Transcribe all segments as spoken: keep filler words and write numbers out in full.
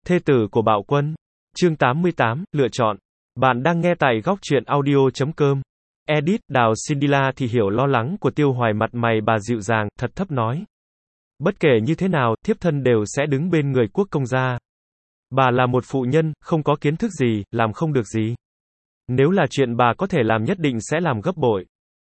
Thê tử của Bạo Quân. Chương tám mươi tám, lựa chọn. Bạn đang nghe tại góc truyện audio chấm com. Edit, Đào Cindyla thì hiểu lo lắng của Tiêu Hoài, mặt mày bà dịu dàng, thật thấp nói. Bất kể như thế nào, thiếp thân đều sẽ đứng bên người quốc công gia. Bà là một phụ nhân, không có kiến thức gì, làm không được gì. Nếu là chuyện bà có thể làm nhất định sẽ làm gấp bội.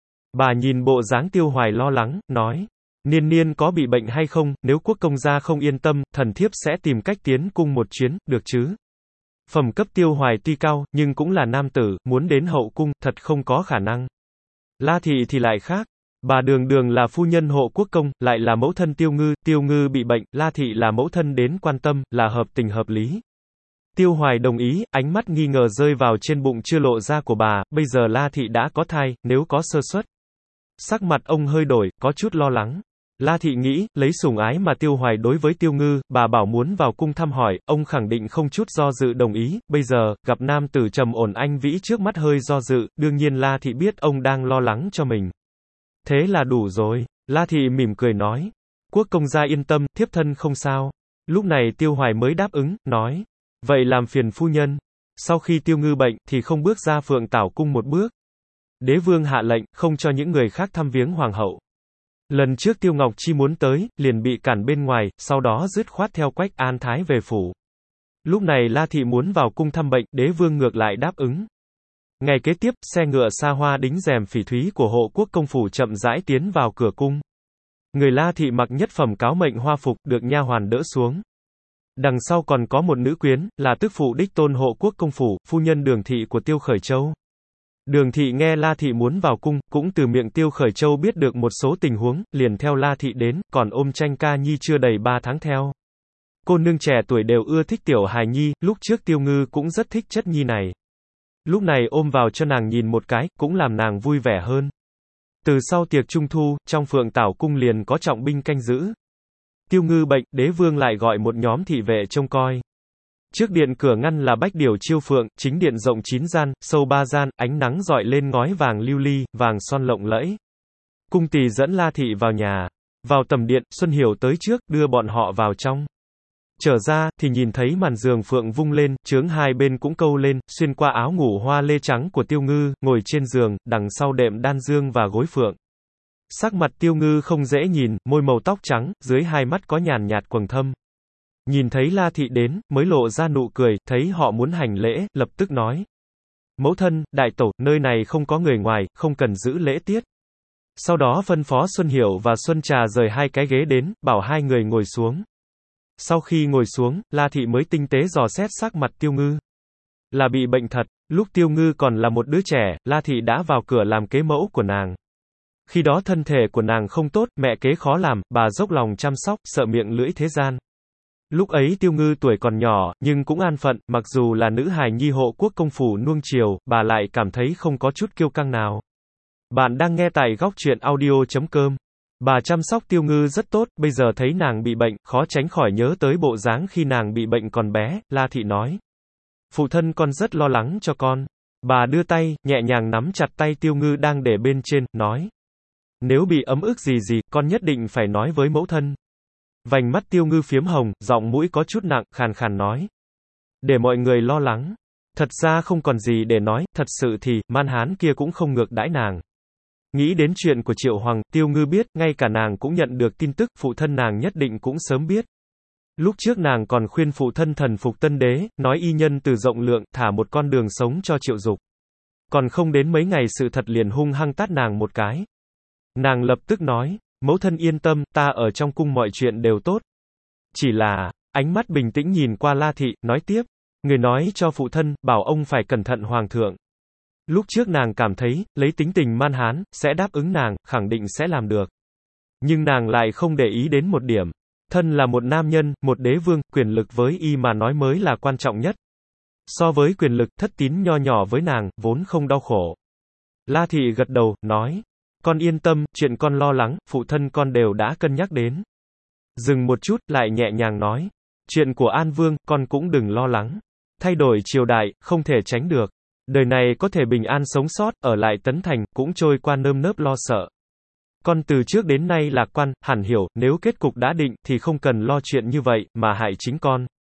Bà nhìn bộ dáng Tiêu Hoài lo lắng, nói. Niên niên có bị bệnh hay không, nếu quốc công gia không yên tâm, thần thiếp sẽ tìm cách tiến cung một chuyến, được chứ? Phẩm cấp Tiêu Hoài tuy cao, nhưng cũng là nam tử, muốn đến hậu cung, thật không có khả năng. La thị thì lại khác. Bà đường đường là phu nhân hộ quốc công, lại là mẫu thân Tiêu Ngư, Tiêu Ngư bị bệnh, La thị là mẫu thân đến quan tâm, là hợp tình hợp lý. Tiêu Hoài đồng ý, ánh mắt nghi ngờ rơi vào trên bụng chưa lộ ra của bà, bây giờ La thị đã có thai, nếu có sơ suất. Sắc mặt ông hơi đổi, có chút lo lắng. La thị nghĩ, lấy sủng ái mà Tiêu Hoài đối với Tiêu Ngư, bà bảo muốn vào cung thăm hỏi, ông khẳng định không chút do dự đồng ý, bây giờ, gặp nam tử trầm ổn anh vĩ trước mắt hơi do dự, đương nhiên La thị biết ông đang lo lắng cho mình. Thế là đủ rồi. La thị mỉm cười nói. Quốc công gia yên tâm, thiếp thân không sao. Lúc này Tiêu Hoài mới đáp ứng, nói. Vậy làm phiền phu nhân. Sau khi Tiêu Ngư bệnh, thì không bước ra Phượng Tảo cung một bước. Đế vương hạ lệnh, không cho những người khác thăm viếng hoàng hậu. Lần trước Tiêu Ngọc Chi muốn tới, liền bị cản bên ngoài, sau đó dứt khoát theo Quách An Thái về phủ. Lúc này La thị muốn vào cung thăm bệnh, đế vương ngược lại đáp ứng. Ngày kế tiếp, xe ngựa xa hoa đính rèm phỉ thúy của hộ quốc công phủ chậm rãi tiến vào cửa cung. Người La thị mặc nhất phẩm cáo mệnh hoa phục, được nha hoàn đỡ xuống. Đằng sau còn có một nữ quyến, là tức phụ đích tôn hộ quốc công phủ, phu nhân Đường thị của Tiêu Khởi Châu. Đường thị nghe La thị muốn vào cung, cũng từ miệng Tiêu Khởi Châu biết được một số tình huống, liền theo La thị đến, còn ôm Tranh Ca Nhi chưa đầy ba tháng theo. Cô nương trẻ tuổi đều ưa thích tiểu hài nhi, lúc trước Tiêu Ngư cũng rất thích chất nhi này. Lúc này ôm vào cho nàng nhìn một cái, cũng làm nàng vui vẻ hơn. Từ sau tiệc trung thu, trong Phượng Tảo cung liền có trọng binh canh giữ. Tiêu Ngư bệnh, đế vương lại gọi một nhóm thị vệ trông coi. Trước điện cửa ngăn là bách điểu chiêu phượng, chính điện rộng chín gian, sâu ba gian, ánh nắng rọi lên ngói vàng lưu ly, vàng son lộng lẫy. Cung tỳ dẫn La thị vào nhà. Vào tầm điện, Xuân Hiểu tới trước, đưa bọn họ vào trong. Trở ra, thì nhìn thấy màn giường phượng vung lên, chướng hai bên cũng câu lên, xuyên qua áo ngủ hoa lê trắng của Tiêu Ngư, ngồi trên giường, đằng sau đệm đan dương và gối phượng. Sắc mặt Tiêu Ngư không dễ nhìn, môi màu tóc trắng, dưới hai mắt có nhàn nhạt quầng thâm. Nhìn thấy La thị đến, mới lộ ra nụ cười, thấy họ muốn hành lễ, lập tức nói. Mẫu thân, đại tẩu, nơi này không có người ngoài, không cần giữ lễ tiết. Sau đó phân phó Xuân Hiểu và Xuân Trà rời hai cái ghế đến, bảo hai người ngồi xuống. Sau khi ngồi xuống, La thị mới tinh tế dò xét sắc mặt Tiêu Ngư. Là bị bệnh thật, lúc Tiêu Ngư còn là một đứa trẻ, La thị đã vào cửa làm kế mẫu của nàng. Khi đó thân thể của nàng không tốt, mẹ kế khó làm, bà dốc lòng chăm sóc, sợ miệng lưỡi thế gian. Lúc ấy Tiêu Ngư tuổi còn nhỏ, nhưng cũng an phận, mặc dù là nữ hài nhi hộ quốc công phủ nuông chiều, bà lại cảm thấy không có chút kiêu căng nào. Bạn đang nghe tại góc truyện audio chấm com. Bà chăm sóc Tiêu Ngư rất tốt, bây giờ thấy nàng bị bệnh, khó tránh khỏi nhớ tới bộ dáng khi nàng bị bệnh còn bé, La thị nói. Phụ thân con rất lo lắng cho con. Bà đưa tay, nhẹ nhàng nắm chặt tay Tiêu Ngư đang để bên trên, nói. Nếu bị ấm ức gì gì, con nhất định phải nói với mẫu thân. Vành mắt Tiêu Ngư phiếm hồng, giọng mũi có chút nặng, khàn khàn nói. Để mọi người lo lắng. Thật ra không còn gì để nói, thật sự thì, man hán kia cũng không ngược đãi nàng. Nghĩ đến chuyện của Triệu Hoàng, Tiêu Ngư biết, ngay cả nàng cũng nhận được tin tức, phụ thân nàng nhất định cũng sớm biết. Lúc trước nàng còn khuyên phụ thân thần phục tân đế, nói y nhân từ rộng lượng, thả một con đường sống cho Triệu Dục. Còn không đến mấy ngày sự thật liền hung hăng tát nàng một cái. Nàng lập tức nói, mẫu thân yên tâm, ta ở trong cung mọi chuyện đều tốt. Chỉ là, ánh mắt bình tĩnh nhìn qua La thị, nói tiếp, người nói cho phụ thân, bảo ông phải cẩn thận hoàng thượng. Lúc trước nàng cảm thấy, lấy tính tình man hán, sẽ đáp ứng nàng, khẳng định sẽ làm được. Nhưng nàng lại không để ý đến một điểm. Thân là một nam nhân, một đế vương, quyền lực với y mà nói mới là quan trọng nhất. So với quyền lực, thất tín nho nhỏ với nàng, vốn không đau khổ. La thị gật đầu, nói. Con yên tâm, chuyện con lo lắng, phụ thân con đều đã cân nhắc đến. Dừng một chút, lại nhẹ nhàng nói. Chuyện của An Vương, con cũng đừng lo lắng. Thay đổi triều đại, không thể tránh được. Đời này có thể bình an sống sót, ở lại Tấn Thành, cũng trôi qua nơm nớp lo sợ. Con từ trước đến nay lạc quan, hẳn hiểu, nếu kết cục đã định, thì không cần lo chuyện như vậy, mà hại chính con.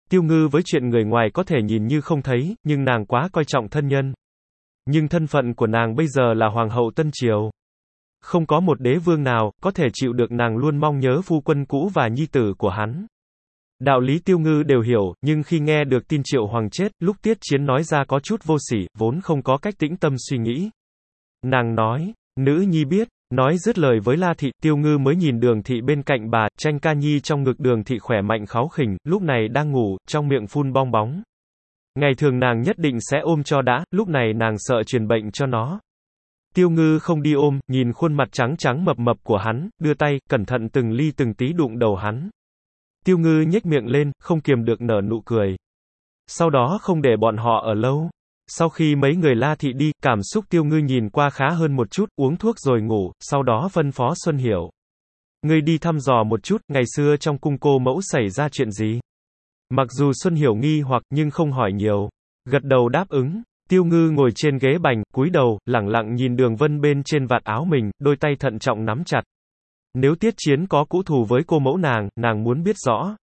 Tiêu Ngư với chuyện người ngoài có thể nhìn như không thấy, nhưng nàng quá coi trọng thân nhân. Nhưng thân phận của nàng bây giờ là hoàng hậu Tân Triều. Không có một đế vương nào, có thể chịu được nàng luôn mong nhớ phu quân cũ và nhi tử của hắn. Đạo lý Tiêu Ngư đều hiểu, nhưng khi nghe được tin Triệu Hoàng chết, lúc Tiết Chiến nói ra có chút vô sỉ, vốn không có cách tĩnh tâm suy nghĩ. Nàng nói, nữ nhi biết, nói dứt lời với La Thị, Tiêu Ngư mới nhìn Đường Thị bên cạnh bà, Tranh Ca Nhi trong ngực Đường Thị khỏe mạnh kháu khỉnh, lúc này đang ngủ, trong miệng phun bong bóng. Ngày thường nàng nhất định sẽ ôm cho đã, lúc này nàng sợ truyền bệnh cho nó. Tiêu Ngư không đi ôm, nhìn khuôn mặt trắng trắng mập mập của hắn, đưa tay, cẩn thận từng ly từng tí đụng đầu hắn. Tiêu Ngư nhếch miệng lên, không kiềm được nở nụ cười. Sau đó không để bọn họ ở lâu. Sau khi mấy người La Thị đi, cảm xúc Tiêu Ngư nhìn qua khá hơn một chút, uống thuốc rồi ngủ, sau đó phân phó Xuân Hiểu. Ngươi đi thăm dò một chút, ngày xưa trong cung cô mẫu xảy ra chuyện gì? Mặc dù Xuân Hiểu nghi hoặc, nhưng không hỏi nhiều. Gật đầu đáp ứng. Tiêu Ngư ngồi trên ghế bành, cúi đầu, lẳng lặng nhìn đường vân bên trên vạt áo mình, đôi tay thận trọng nắm chặt. Nếu Tiết Chiến có cũ thù với cô mẫu nàng, nàng muốn biết rõ.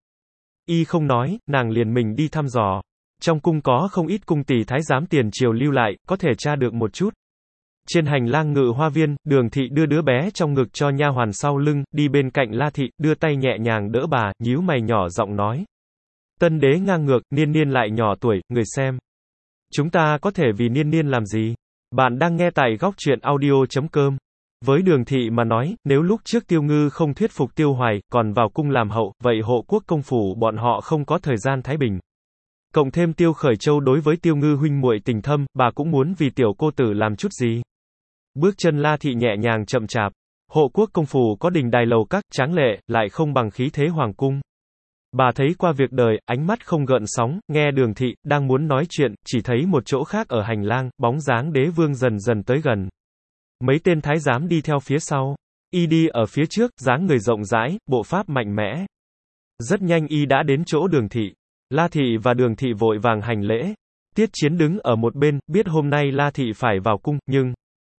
Y không nói, nàng liền mình đi thăm dò. Trong cung có không ít cung tỳ thái giám tiền triều lưu lại, có thể tra được một chút. Trên hành lang Ngự Hoa Viên, Đường Thị đưa đứa bé trong ngực cho nha hoàn sau lưng, đi bên cạnh La Thị, đưa tay nhẹ nhàng đỡ bà, nhíu mày nhỏ giọng nói. Tân đế ngang ngược, Niên Niên lại nhỏ tuổi, người xem. Chúng ta có thể vì Niên Niên làm gì? Bạn đang nghe tại góc truyện audio chấm com. Với Đường Thị mà nói, nếu lúc trước Tiêu Ngư không thuyết phục Tiêu Hoài, còn vào cung làm hậu, vậy hộ quốc công phủ bọn họ không có thời gian thái bình. Cộng thêm Tiêu Khởi Châu đối với Tiêu Ngư huynh muội tình thâm, bà cũng muốn vì tiểu cô tử làm chút gì. Bước chân La Thị nhẹ nhàng chậm chạp. Hộ quốc công phủ có đình đài lầu các, tráng lệ, lại không bằng khí thế hoàng cung. Bà thấy qua việc đời, ánh mắt không gợn sóng, nghe Đường Thị, đang muốn nói chuyện, chỉ thấy một chỗ khác ở hành lang, bóng dáng đế vương dần dần tới gần. Mấy tên thái giám đi theo phía sau. Y đi ở phía trước, dáng người rộng rãi, bộ pháp mạnh mẽ. Rất nhanh Y đã đến chỗ Đường Thị. La Thị và Đường Thị vội vàng hành lễ. Tiết Chiến đứng ở một bên, biết hôm nay La Thị phải vào cung, nhưng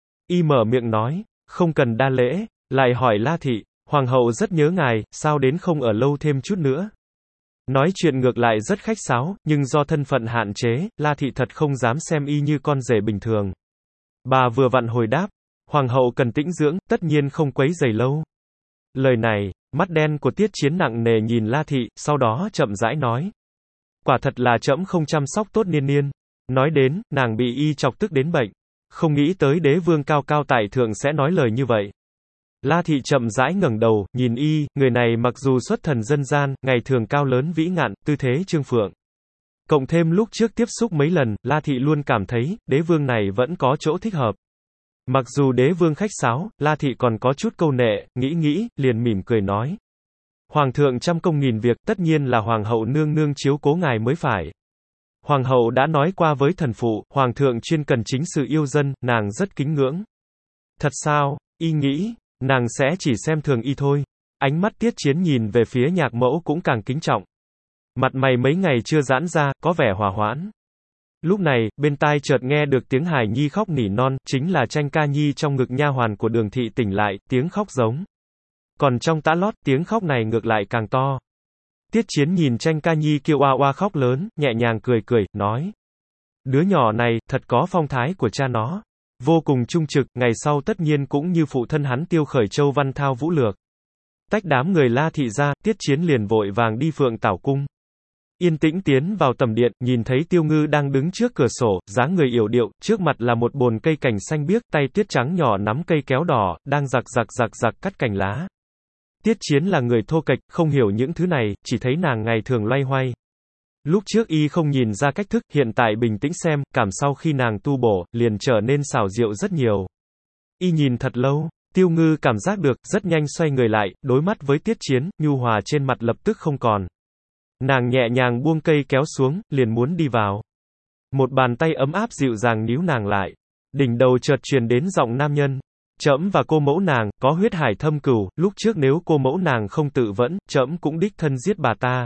Y mở miệng nói, không cần đa lễ, lại hỏi La Thị, Hoàng hậu rất nhớ ngài, sao đến không ở lâu thêm chút nữa. Nói chuyện ngược lại rất khách sáo, nhưng do thân phận hạn chế, La Thị thật không dám xem Y như con rể bình thường. Bà vừa vặn hồi đáp, Hoàng hậu cần tĩnh dưỡng, tất nhiên không quấy rầy lâu. Lời này, mắt đen của Tiết Chiến nặng nề nhìn La Thị, sau đó chậm rãi nói. Quả thật là trẫm không chăm sóc tốt Niên Niên. Nói đến, nàng bị Y chọc tức đến bệnh. Không nghĩ tới đế vương cao cao tại thượng sẽ nói lời như vậy. La Thị chậm rãi ngẩng đầu, nhìn Y, người này mặc dù xuất thần dân gian, ngày thường cao lớn vĩ ngạn, tư thế trương phượng. Cộng thêm lúc trước tiếp xúc mấy lần, La Thị luôn cảm thấy, đế vương này vẫn có chỗ thích hợp. Mặc dù đế vương khách sáo, La Thị còn có chút câu nệ, nghĩ nghĩ, liền mỉm cười nói. Hoàng thượng trăm công nghìn việc, tất nhiên là hoàng hậu nương nương chiếu cố ngài mới phải. Hoàng hậu đã nói qua với thần phụ, hoàng thượng chuyên cần chính sự yêu dân, nàng rất kính ngưỡng. Thật sao? Y nghĩ, nàng sẽ chỉ xem thường Y thôi. Ánh mắt Tiết Chiến nhìn về phía nhạc mẫu cũng càng kính trọng. Mặt mày mấy ngày chưa giãn ra, có vẻ hòa hoãn. Lúc này, bên tai chợt nghe được tiếng hài nhi khóc nỉ non, chính là Tranh Ca Nhi trong ngực nha hoàn của Đường Thị tỉnh lại, tiếng khóc giống. Còn trong tã lót, tiếng khóc này ngược lại càng to. Tiết Chiến nhìn Tranh Ca Nhi kêu oa oa khóc lớn, nhẹ nhàng cười cười, nói. Đứa nhỏ này, thật có phong thái của cha nó. Vô cùng trung trực, ngày sau tất nhiên cũng như phụ thân hắn Tiêu Khởi Châu văn thao vũ lược. Tách đám người La Thị ra, Tiết Chiến liền vội vàng đi Phượng Tảo Cung. Yên tĩnh tiến vào tầm điện, nhìn thấy Tiêu Ngư đang đứng trước cửa sổ, dáng người yểu điệu, trước mặt là một bồn cây cảnh xanh biếc, tay tuyết trắng nhỏ nắm cây kéo đỏ, đang giặc giặc giặc giặc cắt cành lá. Tiết Chiến là người thô kệch, không hiểu những thứ này, chỉ thấy nàng ngày thường loay hoay. Lúc trước Y không nhìn ra cách thức, hiện tại bình tĩnh xem, cảm sau khi nàng tu bổ, liền trở nên xảo diệu rất nhiều. Y nhìn thật lâu, Tiêu Ngư cảm giác được, rất nhanh xoay người lại, đối mắt với Tiết Chiến, nhu hòa trên mặt lập tức không còn. Nàng nhẹ nhàng buông cây kéo xuống, liền muốn đi vào. Một bàn tay ấm áp dịu dàng níu nàng lại. Đỉnh đầu chợt truyền đến giọng nam nhân. Trẫm và cô mẫu nàng, có huyết hải thâm cửu, lúc trước nếu cô mẫu nàng không tự vẫn, trẫm cũng đích thân giết bà ta.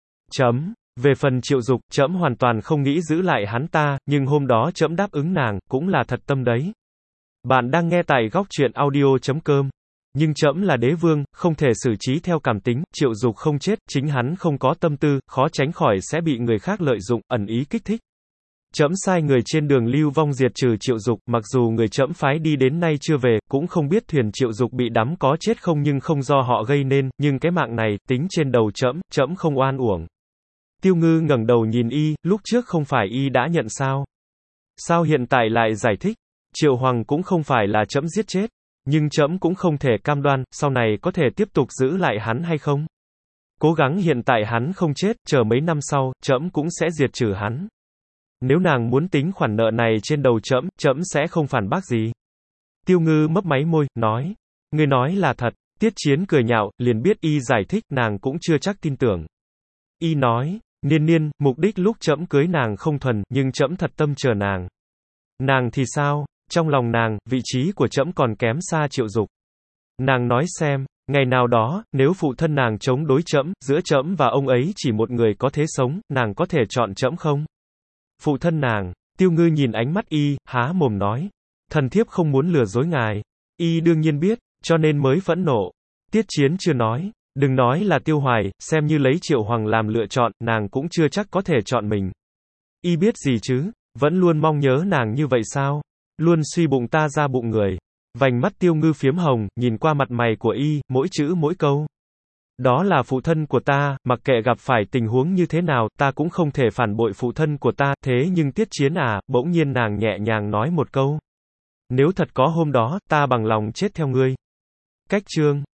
Chấm. Về phần Triệu Dục, trẫm hoàn toàn không nghĩ giữ lại hắn ta, nhưng hôm đó trẫm đáp ứng nàng, cũng là thật tâm đấy. Bạn đang nghe tại góc truyện audio chấm com. Nhưng trẫm là đế vương, không thể xử trí theo cảm tính, Triệu Dục không chết, chính hắn không có tâm tư, khó tránh khỏi sẽ bị người khác lợi dụng, ẩn ý kích thích. Trẫm sai người trên đường lưu vong diệt trừ Triệu Dục, mặc dù người trẫm phái đi đến nay chưa về, cũng không biết thuyền Triệu Dục bị đắm có chết không nhưng không do họ gây nên, nhưng cái mạng này, tính trên đầu trẫm, trẫm không oan uổng. Tiêu Ngư ngẩng đầu nhìn y, lúc trước không phải y đã nhận sao? Sao hiện tại lại giải thích? Triệu Hoàng cũng không phải là trẫm giết chết, nhưng trẫm cũng không thể cam đoan, sau này có thể tiếp tục giữ lại hắn hay không? Cố gắng hiện tại hắn không chết, chờ mấy năm sau, trẫm cũng sẽ diệt trừ hắn. Nếu nàng muốn tính khoản nợ này trên đầu trẫm, trẫm sẽ không phản bác gì. Tiêu Ngư mấp máy môi, nói. Ngươi nói là thật. Tiết Chiến cười nhạo, liền biết y giải thích, nàng cũng chưa chắc tin tưởng. Y nói, Niên Niên, mục đích lúc trẫm cưới nàng không thuần, nhưng trẫm thật tâm chờ nàng. Nàng thì sao? Trong lòng nàng, vị trí của trẫm còn kém xa Triệu Dục. Nàng nói xem, ngày nào đó, nếu phụ thân nàng chống đối trẫm, giữa trẫm và ông ấy chỉ một người có thế sống, nàng có thể chọn trẫm không? Phụ thân nàng, Tiêu Ngư nhìn ánh mắt y, há mồm nói. Thần thiếp không muốn lừa dối ngài. Y đương nhiên biết, cho nên mới phẫn nộ. Tiết Chiến chưa nói. Đừng nói là Tiêu Hoài, xem như lấy Triệu Hoàng làm lựa chọn, nàng cũng chưa chắc có thể chọn mình. Y biết gì chứ? Vẫn luôn mong nhớ nàng như vậy sao? Luôn suy bụng ta ra bụng người. Vành mắt Tiêu Ngư phiếm hồng, nhìn qua mặt mày của y, mỗi chữ mỗi câu. Đó là phụ thân của ta, mặc kệ gặp phải tình huống như thế nào, ta cũng không thể phản bội phụ thân của ta, thế nhưng Tiết Chiến à, bỗng nhiên nàng nhẹ nhàng nói một câu. Nếu thật có hôm đó, ta bằng lòng chết theo ngươi. Cách chương